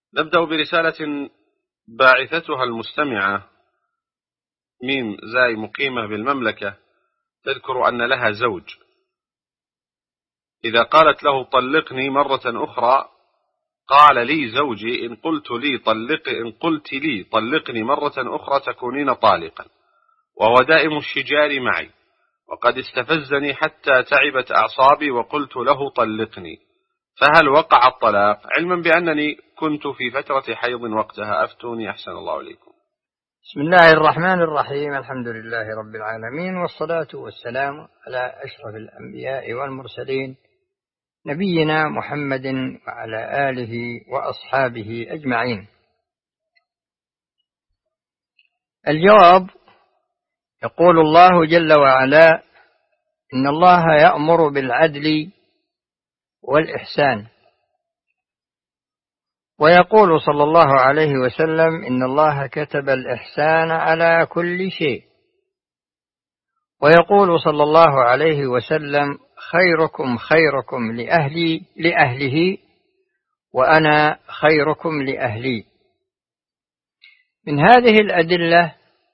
نبدأ برسالة باعثتها المستمعة ميم زاي مقيمة بالمملكة، تذكر أن لها زوج. إذا قالت له طلقني مرة أخرى قال لي زوجي إن قلت لي طلقني مرة أخرى تكونين طالقا، وهو دائم الشجار معي، وقد استفزني حتى تعبت أعصابي وقلت له طلقني، فهل وقع الطلاق؟ علما بأنني كنت في فترة حيض وقتها، أفتوني أحسن الله إليكم. بسم الله الرحمن الرحيم، الحمد لله رب العالمين، والصلاة والسلام على أشرف الأنبياء والمرسلين نبينا محمد وعلى آله وأصحابه أجمعين. الجواب: يقول الله جل وعلا: إن الله يأمر بالعدل والإحسان، ويقول صلى الله عليه وسلم: إن الله كتب الإحسان على كل شيء، ويقول صلى الله عليه وسلم: خيركم خيركم لأهله وأنا خيركم لأهلي. من هذه الأدلة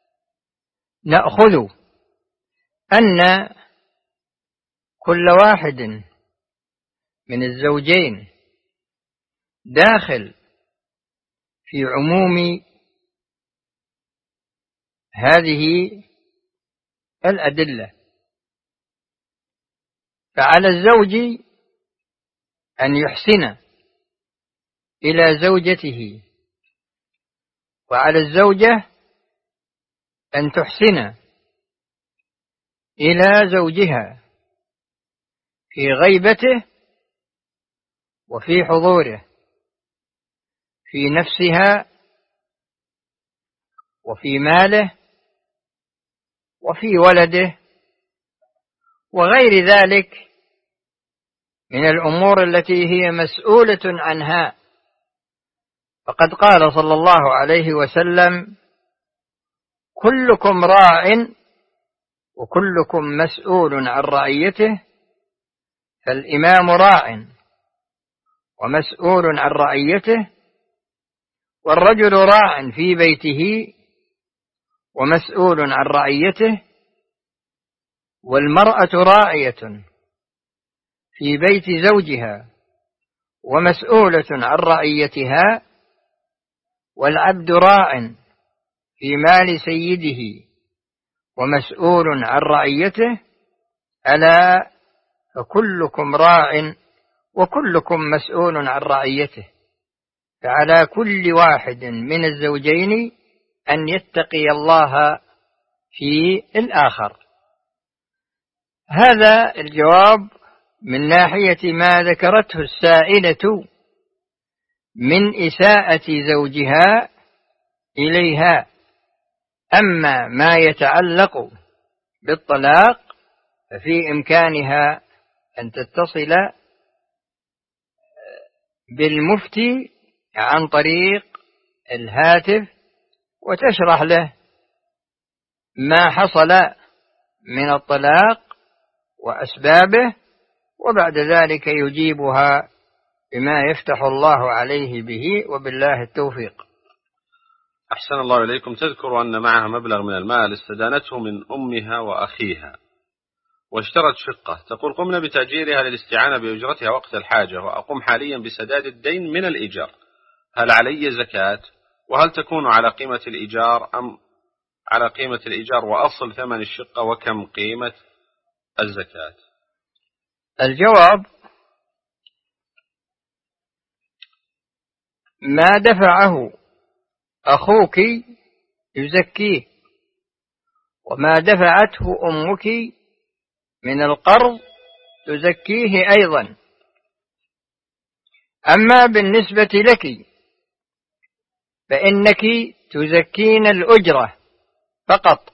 نأخذ أن كل واحد من الزوجين داخل في عموم هذه الأدلة، فعلى الزوج أن يحسن إلى زوجته، وعلى الزوجة أن تحسن إلى زوجها في غيبته وفي حضوره، في نفسها وفي ماله وفي ولده وغير ذلك من الأمور التي هي مسؤولة عنها. فقد قال صلى الله عليه وسلم: كلكم راع وكلكم مسؤول عن رعيته، فالإمام راع ومسؤول عن رعيته، والرجل راع في بيته ومسؤول عن رعيته، والمرأة راعية في بيت زوجها ومسؤولة عن رعيتها، والعبد راع في مال سيده ومسؤول عن رعيته. ألا فكلكم راع وكلكم مسؤول عن رعيته. فعلى كل واحد من الزوجين أن يتقي الله في الآخر. هذا الجواب من ناحية ما ذكرته السائلة من إساءة زوجها إليها. أما ما يتعلق بالطلاق ففي إمكانها أن تتصل بالمفتي عن طريق الهاتف وتشرح له ما حصل من الطلاق وأسبابه، وبعد ذلك يجيبها بما يفتح الله عليه به، وبالله التوفيق. أحسن الله إليكم. تذكر أن معها مبلغ من المال استدانته من أمها وأخيها واشترت شقة، تقول: قمنا بتأجيرها للاستعانة بأجرتها وقت الحاجة، وأقوم حاليا بسداد الدين من الإيجار، هل علي زكاة؟ وهل تكون على قيمة الإيجار أم على قيمة الإيجار وأصل ثمن الشقة؟ وكم قيمة الزكاة؟ الجواب: ما دفعه أخوك يزكيه، وما دفعته أمك من القرض تزكيه أيضا. أما بالنسبة لك فإنك تزكين الأجرة فقط،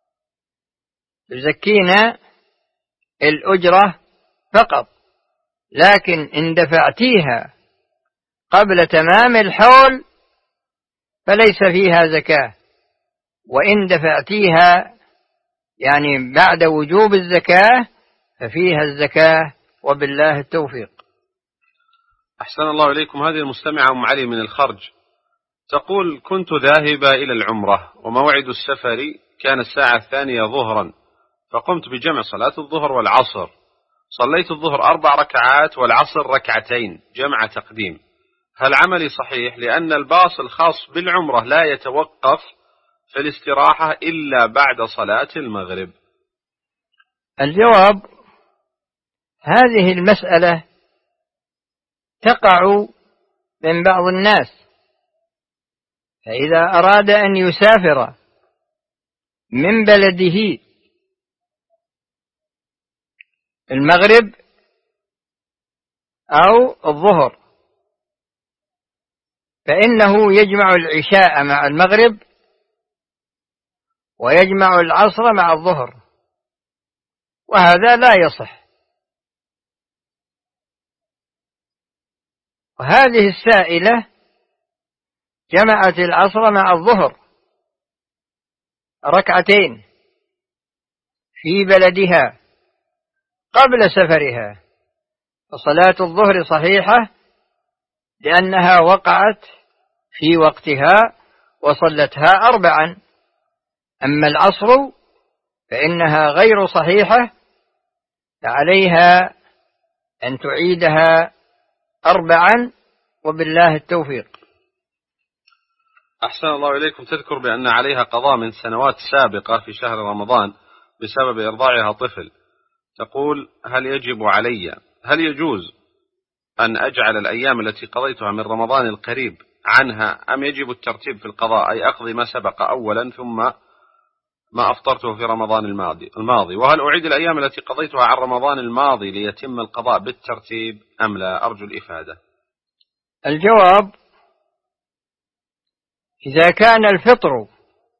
تزكين الأجرة فقط، لكن إن دفعتيها قبل تمام الحول فليس فيها زكاة، وإن دفعتيها يعني بعد وجوب الزكاة ففيها الزكاة، وبالله التوفيق. أحسن الله إليكم. هذه المستمعة أم علي من الخرج تقول: كنت ذاهبة إلى العمرة وموعد السفر كان الساعة 2 ظهرا، فقمت بجمع صلاة الظهر والعصر. صليت الظهر 4 ركعات والعصر 2 ركعتين جمع تقديم. هل عملي صحيح؟ لأن الباص الخاص بالعمرة لا يتوقف في الاستراحة إلا بعد صلاة المغرب. الجواب: هذه المسألة تقع من بعض الناس، فإذا أراد أن يسافر من بلده المغرب أو الظهر فإنه يجمع العشاء مع المغرب ويجمع العصر مع الظهر، وهذا لا يصح. وهذه السائلة جمعت العصر مع الظهر 2 ركعتين في بلدها قبل سفرها، فصلاة الظهر صحيحة لأنها وقعت في وقتها وصلتها 4. أما العصر فإنها غير صحيحة، فعليها أن تعيدها 4، وبالله التوفيق. أحسن الله إليكم. تذكر بأن عليها قضاء من سنوات سابقة في شهر رمضان بسبب إرضاعها طفل. تقول: هل يجوز أن أجعل الأيام التي قضيتها من رمضان القريب عنها، أم يجب الترتيب في القضاء، أي أقضي ما سبق أولا ثم ما أفطرته في رمضان الماضي؟ وهل أعيد الأيام التي قضيتها عن رمضان الماضي ليتم القضاء بالترتيب أم لا؟ أرجو الإفادة. الجواب: إذا كان الفطر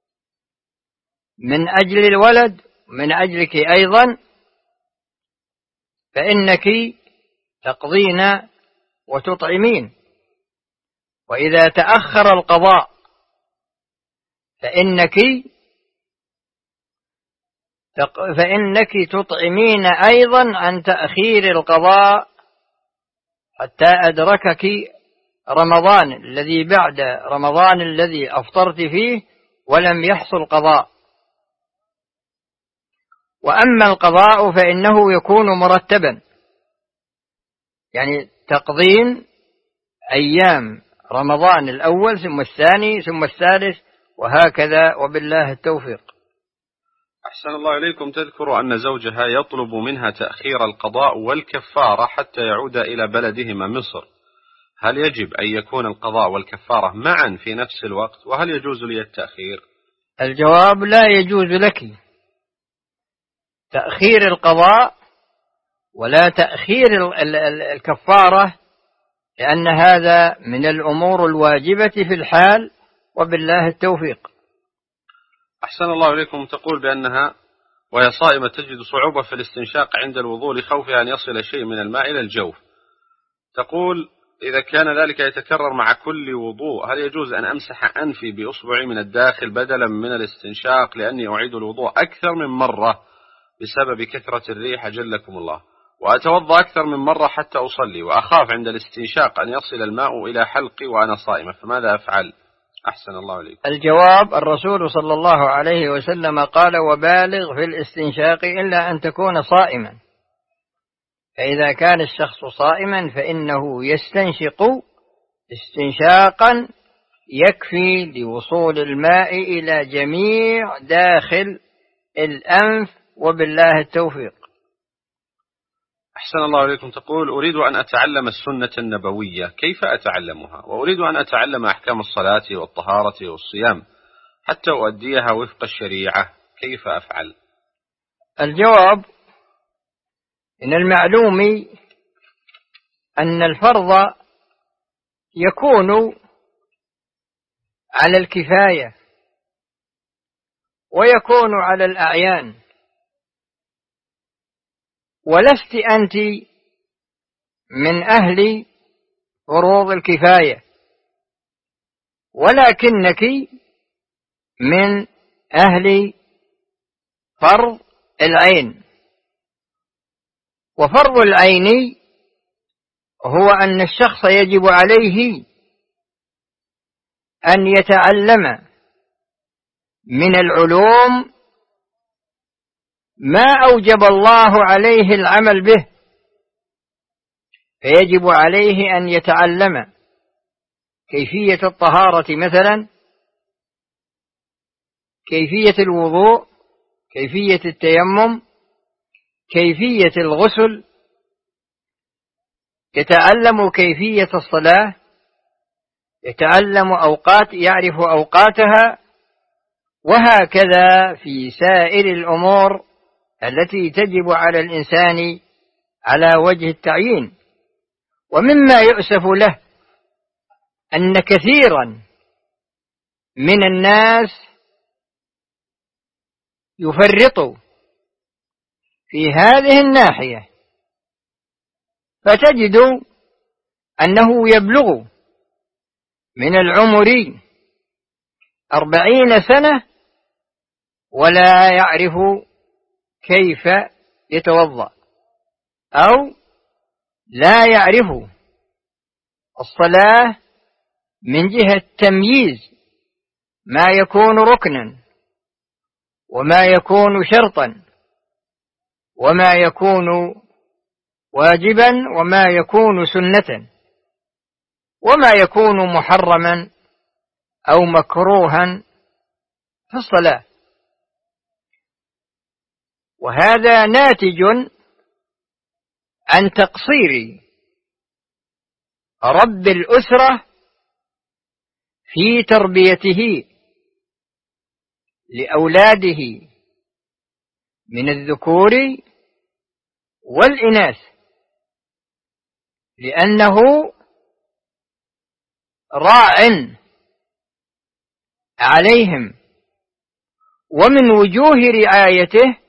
من أجل الولد من أجلك أيضا فإنك تقضين وتطعمين، وإذا تأخر القضاء فإنك تطعمين أيضا عن تأخير القضاء حتى أدركك رمضان الذي بعد رمضان الذي أفطرت فيه ولم يحصل قضاء. وأما القضاء فإنه يكون مرتبا، يعني تقضين أيام رمضان الأول ثم الثاني ثم الثالث وهكذا، وبالله التوفيق. أحسن الله إليكم. تذكر أن زوجها يطلب منها تأخير القضاء والكفارة حتى يعود إلى بلدهما مصر. هل يجب أن يكون القضاء والكفارة معا في نفس الوقت، وهل يجوز لي التأخير؟ الجواب: لا يجوز لك تأخير القضاء ولا تأخير الكفارة، لأن هذا من الأمور الواجبة في الحال، وبالله التوفيق. أحسن الله إليكم. تقول بأنها وهي صائمة تجد صعوبة في الاستنشاق عند الوضوء لخوفها أن يصل شيء من الماء إلى الجوف. تقول: إذا كان ذلك يتكرر مع كل وضوء هل يجوز أن أمسح أنفي بأصبعي من الداخل بدلا من الاستنشاق، لأني أعيد الوضوء أكثر من مرة بسبب كثرة الريح جلكم الله، وأتوضأ أكثر من مرة حتى أصلي، وأخاف عند الاستنشاق أن يصل الماء إلى حلقي وأنا صائمة، فماذا أفعل؟ أحسن الله عليكم. الجواب: الرسول صلى الله عليه وسلم قال: وبالغ في الاستنشاق إلا أن تكون صائما. فإذا كان الشخص صائما فإنه يستنشق استنشاقا يكفي لوصول الماء إلى جميع داخل الأنف، وبالله التوفيق. أحسن الله عليكم. تقول: أريد أن أتعلم السنة النبوية، كيف أتعلمها؟ وأريد أن أتعلم أحكام الصلاة والطهارة والصيام حتى أؤديها وفق الشريعة، كيف أفعل؟ الجواب: إن المعلوم أن الفرض يكون على الكفاية ويكون على الأعيان، ولست أنت من أهل فروض الكفاية، ولكنك من أهل فرض العين. وفرض العين هو أن الشخص يجب عليه أن يتعلم من العلوم ما أوجب الله عليه العمل به، فيجب عليه أن يتعلم كيفية الطهارة مثلا، كيفية الوضوء، كيفية التيمم، كيفية الغسل، يتعلم كيفية الصلاة، يتعلم يعرف أوقاتها، وهكذا في سائر الأمور التي تجب على الإنسان على وجه التعيين. ومما يؤسف له أن كثيرا من الناس يفرطوا في هذه الناحية، فتجد أنه يبلغ من العمر 40 سنة ولا يعرف كيف يتوضأ، أو لا يعرف الصلاة من جهة تمييز ما يكون ركنا وما يكون شرطا وما يكون واجبا وما يكون سنة وما يكون محرما أو مكروها في الصلاة. وهذا ناتج عن تقصير رب الأسرة في تربيته لأولاده من الذكور والإناث، لأنه راع عليهم، ومن وجوه رعايته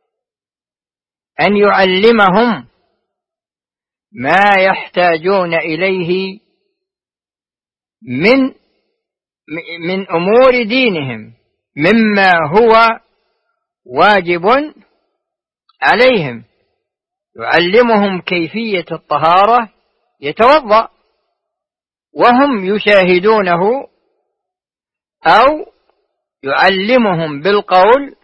أن يعلمهم ما يحتاجون إليه من أمور دينهم مما هو واجب عليهم. يعلمهم كيفية الطهارة، يتوضأ وهم يشاهدونه، أو يعلمهم بالقول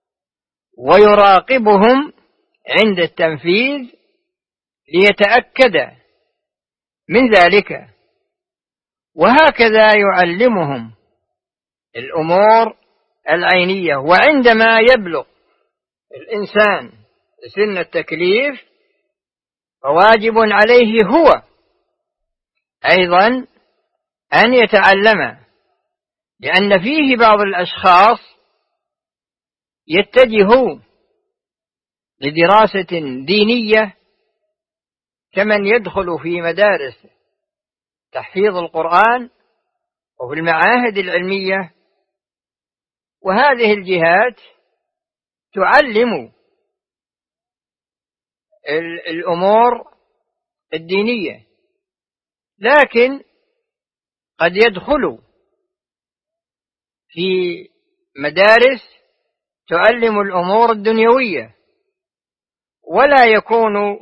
ويراقبهم عند التنفيذ ليتأكد من ذلك. وهكذا يعلمهم الأمور العينية. وعندما يبلغ الإنسان سن التكليف فواجب عليه هو أيضا أن يتعلم، لأن فيه بعض الأشخاص يتجه لدراسة دينية كمن يدخل في مدارس تحفيظ القرآن وفي المعاهد العلمية، وهذه الجهات تعلم الأمور الدينية، لكن قد يدخل في مدارس تعلم الأمور الدنيوية ولا يكون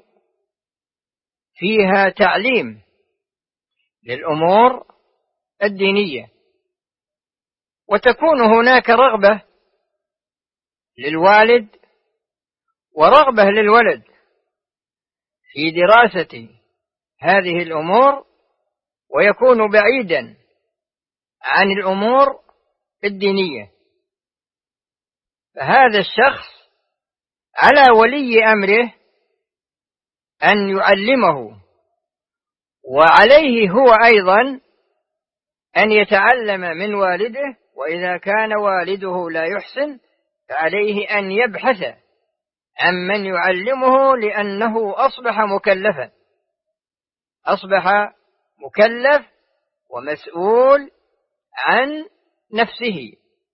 فيها تعليم للأمور الدينية، وتكون هناك رغبة للوالد ورغبة للولد في دراسة هذه الأمور، ويكون بعيدا عن الأمور الدينية. فهذا الشخص على ولي أمره أن يعلمه، وعليه هو أيضا أن يتعلم من والده، وإذا كان والده لا يحسن فعليه أن يبحث عن من يعلمه، لأنه أصبح مكلف ومسؤول عن نفسه.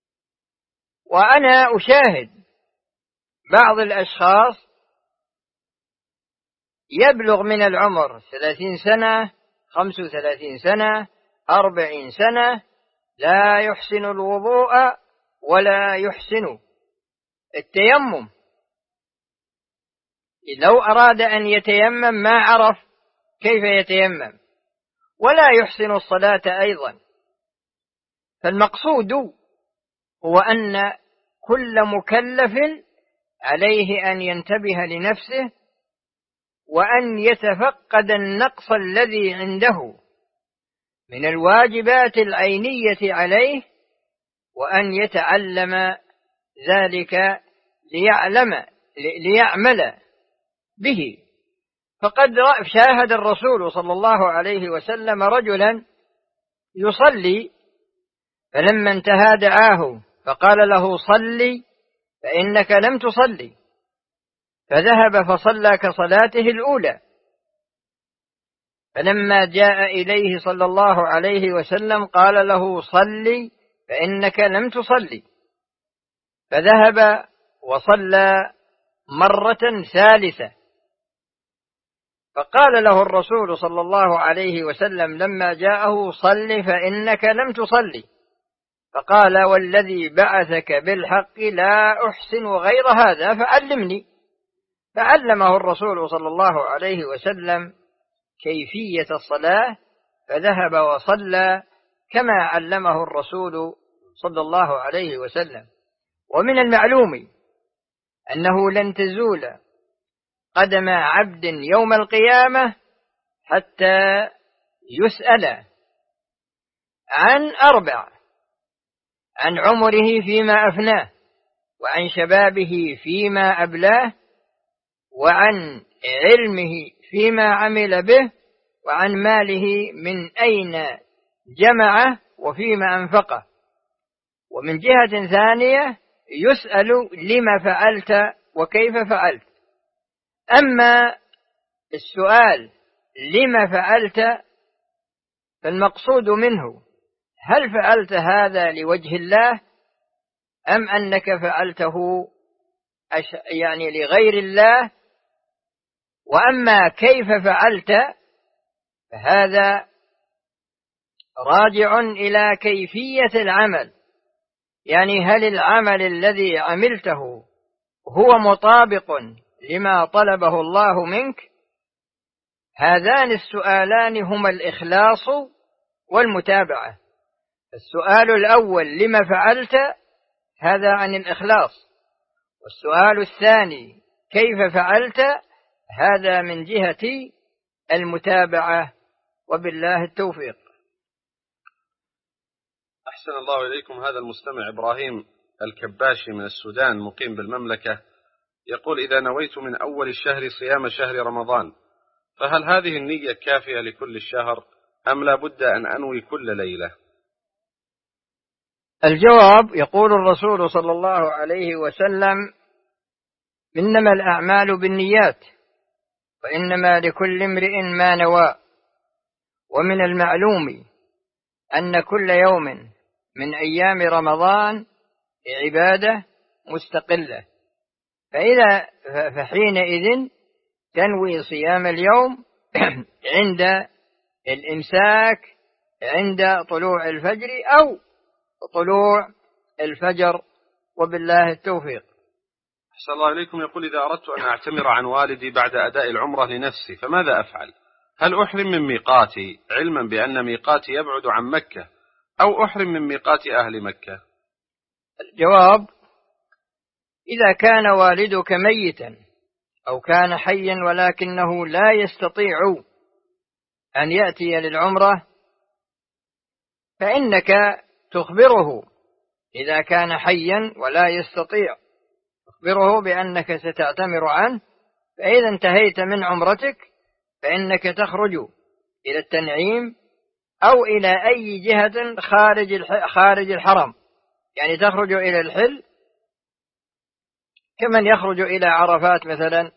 وأنا أشاهد بعض الأشخاص يبلغ من العمر 30 سنة 35 سنة 40 سنة لا يحسن الوضوء ولا يحسن التيمم. لو أراد أن يتيمم ما عرف كيف يتيمم، ولا يحسن الصلاة أيضا. فالمقصود هو أن كل مكلف عليه أن ينتبه لنفسه وأن يتفقد النقص الذي عنده من الواجبات العينية عليه، وأن يتعلم ذلك ليعمل به. فقد شاهد الرسول صلى الله عليه وسلم رجلا يصلي، فلما انتهى دعاه فقال له: صلي فإنك لم تصلي، فذهب فصلى كصلاته الأولى. فلما جاء إليه صلى الله عليه وسلم قال له: صلي فإنك لم تصلي، فذهب وصلى مرة ثالثة. فقال له الرسول صلى الله عليه وسلم لما جاءه: صل فإنك لم تصلي. فقال: والذي بعثك بالحق لا أحسن غير هذا فعلمني. فعلمه الرسول صلى الله عليه وسلم كيفية الصلاة، فذهب وصلى كما علمه الرسول صلى الله عليه وسلم. ومن المعلوم أنه لن تزول قدم عبد يوم القيامة حتى يسأل عن 4: عن عمره فيما أفناه، وعن شبابه فيما أبلاه، وعن علمه فيما عمل به، وعن ماله من أين جمعه وفيما أنفقه. ومن جهة ثانية يسأل: لما فعلت وكيف فعلت. أما السؤال لما فعلت فالمقصود منه: هل فعلت هذا لوجه الله أم أنك فعلته لغير الله؟ وأما كيف فعلت فهذا راجع إلى كيفية العمل، يعني هل العمل الذي عملته هو مطابق لما طلبه الله منك؟ هذان السؤالان هما الإخلاص والمتابعة. السؤال الأول لما فعلت هذا عن الإخلاص، والسؤال الثاني كيف فعلت هذا من جهة المتابعة، وبالله التوفيق. أحسن الله إليكم. هذا المستمع إبراهيم الكباشي من السودان مقيم بالمملكة يقول: إذا نويت من أول الشهر صيام شهر رمضان، فهل هذه النية كافية لكل الشهر أم لا بد أن أنوي كل ليلة؟ الجواب: يقول الرسول صلى الله عليه وسلم: إنما الأعمال بالنيات، وإنما لكل امرئ ما نوى. ومن المعلوم أن كل يوم من أيام رمضان عبادة مستقلة، فحينئذ تنوي صيام اليوم عند الإمساك عند طلوع الفجر أو طلوع الفجر، وبالله التوفيق. أحسن الله إليكم. يقول: إذا أردت أن أعتمر عن والدي بعد أداء العمرة لنفسي فماذا أفعل؟ هل أحرم من ميقاتي علما بأن ميقاتي يبعد عن مكة، أو أحرم من ميقات أهل مكة؟ الجواب: إذا كان والدك ميتا أو كان حيا ولكنه لا يستطيع أن يأتي للعمرة فإنك تخبره. إذا كان حيا ولا يستطيع تخبره بأنك ستعتمر عنه، فإذا انتهيت من عمرتك فإنك تخرج إلى التنعيم أو إلى أي جهة خارج الحرم، يعني تخرج إلى الحل كمن يخرج إلى عرفات مثلا،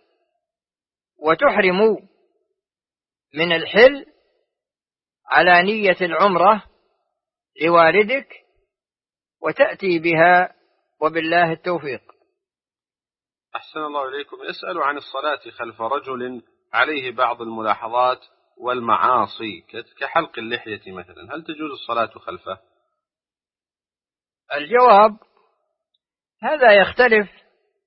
وتحرم من الحل على نية العمرة لوالدك وتأتي بها، وبالله التوفيق. أحسن الله إليكم. يسأل عن الصلاة خلف رجل عليه بعض الملاحظات والمعاصي كحلق اللحية مثلا، هل تجوز الصلاة خلفه؟ الجواب: هذا يختلف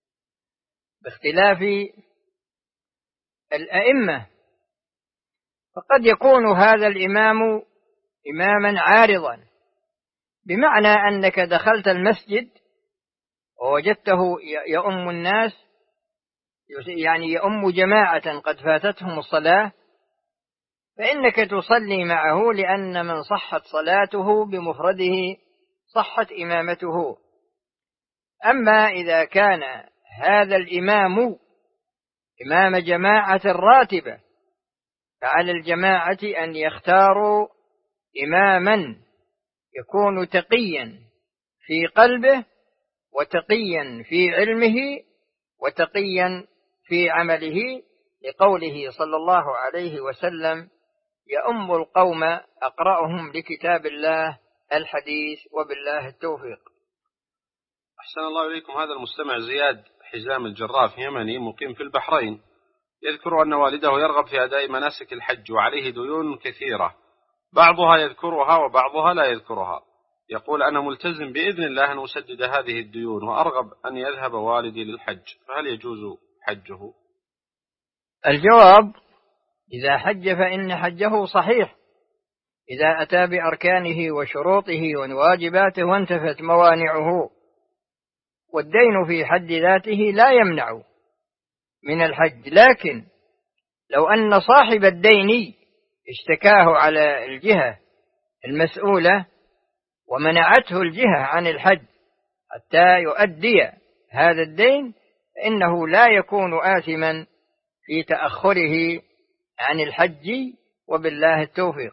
باختلاف الأئمة، فقد يكون هذا الإمام إماما عارضا، بمعنى أنك دخلت المسجد ووجدته يؤم الناس، يعني يؤم جماعة قد فاتتهم الصلاة، فإنك تصلي معه، لأن من صحت صلاته بمفرده صحت إمامته. أما إذا كان هذا الإمام إمام جماعة راتبة، فعلى الجماعة أن يختاروا إماما يكون تقيا في قلبه وتقيا في علمه وتقيا في عمله، لقوله صلى الله عليه وسلم: يؤم القوم أقرأهم لكتاب الله الحديث، وبالله التوفيق. أحسن الله إليكم. هذا المستمع زياد حزام الجراف يمني مقيم في البحرين، يذكر أن والده يرغب في أداء مناسك الحج وعليه ديون كثيرة، بعضها يذكرها وبعضها لا يذكرها. يقول: أنا ملتزم بإذن الله أن أسدد هذه الديون، وأرغب أن يذهب والدي للحج، فهل يجوز حجه؟ الجواب: إذا حج فإن حجه صحيح، إذا أتى بأركانه وشروطه وواجباته وانتفت موانعه، والدين في حد ذاته لا يمنع من الحج. لكن لو أن صاحب الدين اشتكاه على الجهة المسؤولة ومنعته الجهة عن الحج حتى يؤدي هذا الدين، فإنه لا يكون آثما في تأخره عن الحج، وبالله التوفيق.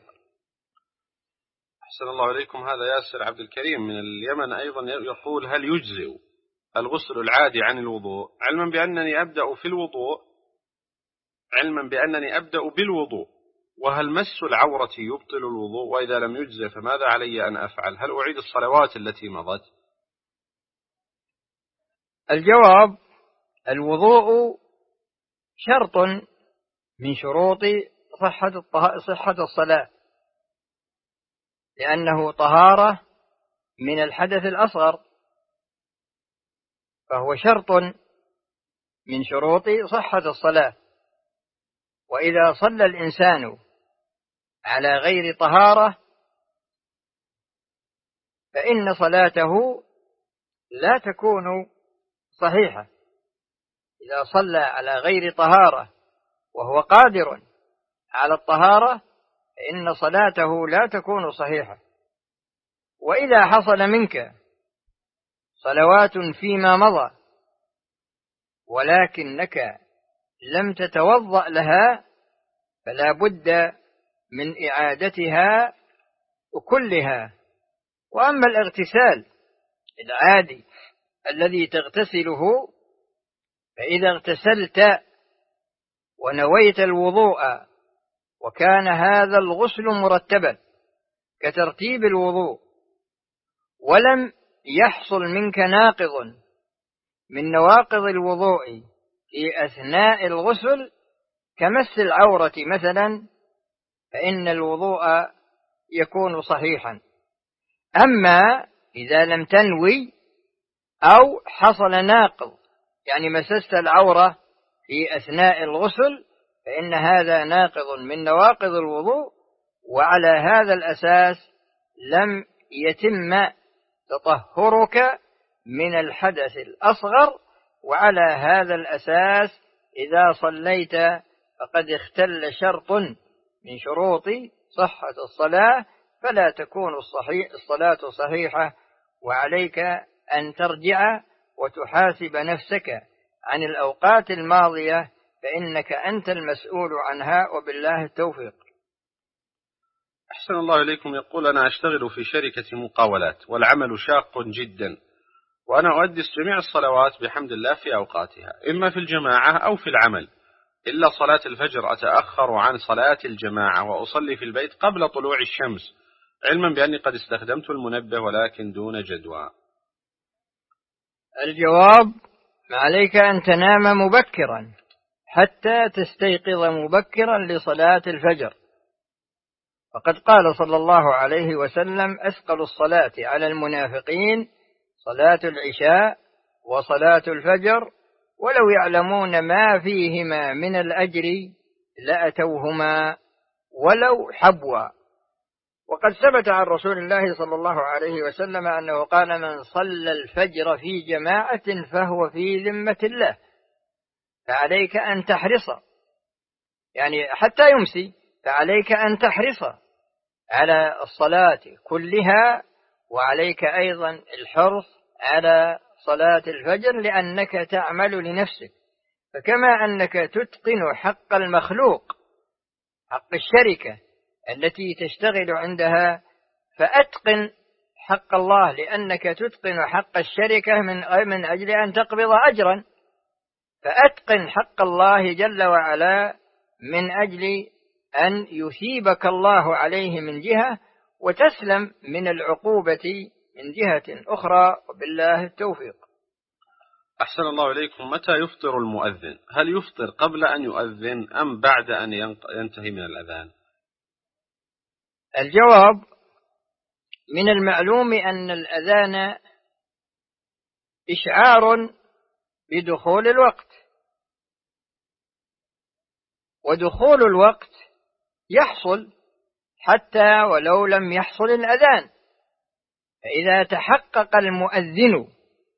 أحسن الله إليكم. هذا ياسر عبد الكريم من اليمن أيضا يقول: هل يجزئ الغسل العادي عن الوضوء، علما بأنني أبدأ بالوضوء، وهل مس العورة يبطل الوضوء؟ وإذا لم يجزئ فماذا علي أن أفعل؟ هل أعيد الصلوات التي مضت؟ الجواب: الوضوء شرط من شروط صحة الصلاة، لأنه طهارة من الحدث الأصغر، فهو شرط من شروط صحة الصلاة. وإذا صلى الإنسان على غير طهارة فإن صلاته لا تكون صحيحة. إذا صلى على غير طهارة وهو قادر على الطهارة فإن صلاته لا تكون صحيحة. وإذا حصل منك صلوات فيما مضى ولكنك لم تتوضأ لها، فلا بد من إعادتها كلها. وأما الاغتسال العادي الذي تغتسله، فإذا اغتسلت ونويت الوضوء وكان هذا الغسل مرتبا كترتيب الوضوء، ولم يحصل منك ناقض من نواقض الوضوء في أثناء الغسل كمس العورة مثلا، فإن الوضوء يكون صحيحا. أما إذا لم تنوي أو حصل ناقض، يعني مسست العورة في أثناء الغسل، فإن هذا ناقض من نواقض الوضوء، وعلى هذا الأساس لم يتم تطهرك من الحدث الأصغر. وعلى هذا الأساس إذا صليت فقد اختل شرط من شروط صحة الصلاة، فلا تكون الصلاة صحيحة، وعليك أن ترجع وتحاسب نفسك عن الأوقات الماضية، فإنك أنت المسؤول عنها، وبالله التوفيق. أحسن الله إليكم. يقول: أنا أشتغل في شركة مقاولات والعمل شاق جدا، وأنا أؤدي جميع الصلوات بحمد الله في أوقاتها، إما في الجماعة أو في العمل، إلا صلاة الفجر أتأخر عن صلاة الجماعة وأصلي في البيت قبل طلوع الشمس، علما بأني قد استخدمت المنبه ولكن دون جدوى. الجواب: عليك أن تنام مبكرا حتى تستيقظ مبكرا لصلاة الفجر، فقد قال صلى الله عليه وسلم: أثقل الصلاة على المنافقين صلاة العشاء وصلاة الفجر، ولو يعلمون ما فيهما من الأجر لأتوهما ولو حبوا. وقد ثبت عن رسول الله صلى الله عليه وسلم أنه قال: من صلى الفجر في جماعة فهو في ذمة الله، فعليك أن تحرص، يعني حتى يمسي، فعليك أن تحرص على الصلاة كلها، وعليك أيضا الحرص على صلاة الفجر، لأنك تعمل لنفسك. فكما أنك تتقن حق المخلوق، حق الشركة التي تشتغل عندها، فأتقن حق الله، لأنك تتقن حق الشركة من أجل أن تقبض أجرا. فأتقن حق الله جل وعلا من أجل أن يثيبك الله عليه من جهة، وتسلم من العقوبة من جهة أخرى، وبالله التوفيق. أحسن الله إليكم. متى يفطر المؤذن؟ هل يفطر قبل أن يؤذن أم بعد أن ينتهي من الأذان؟ الجواب: من المعلوم أن الأذان إشعار بدخول الوقت، ودخول الوقت يحصل حتى ولو لم يحصل الأذان. فإذا تحقق المؤذن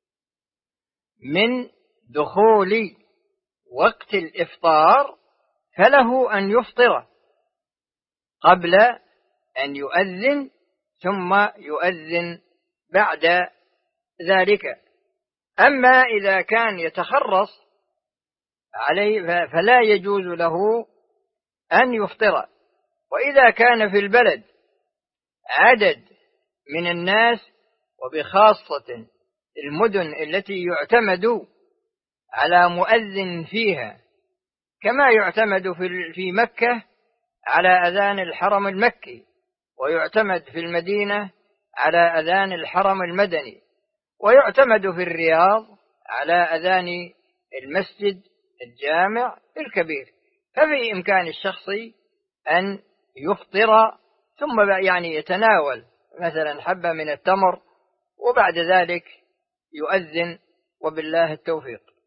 من دخول وقت الإفطار فله أن يفطر قبل أن يؤذن، ثم يؤذن بعد ذلك. أما إذا كان يتخرص عليه فلا يجوز له أن يفطر. وإذا كان في البلد عدد من الناس، وبخاصة المدن التي يعتمد على مؤذن فيها، كما يعتمد في مكة على أذان الحرم المكي، ويعتمد في المدينة على أذان الحرم المدني، ويعتمد في الرياض على أذان المسجد الجامع الكبير، ففي إمكان الشخص أن يفطر، ثم يعني يتناول مثلا حبة من التمر، وبعد ذلك يؤذن، وبالله التوفيق.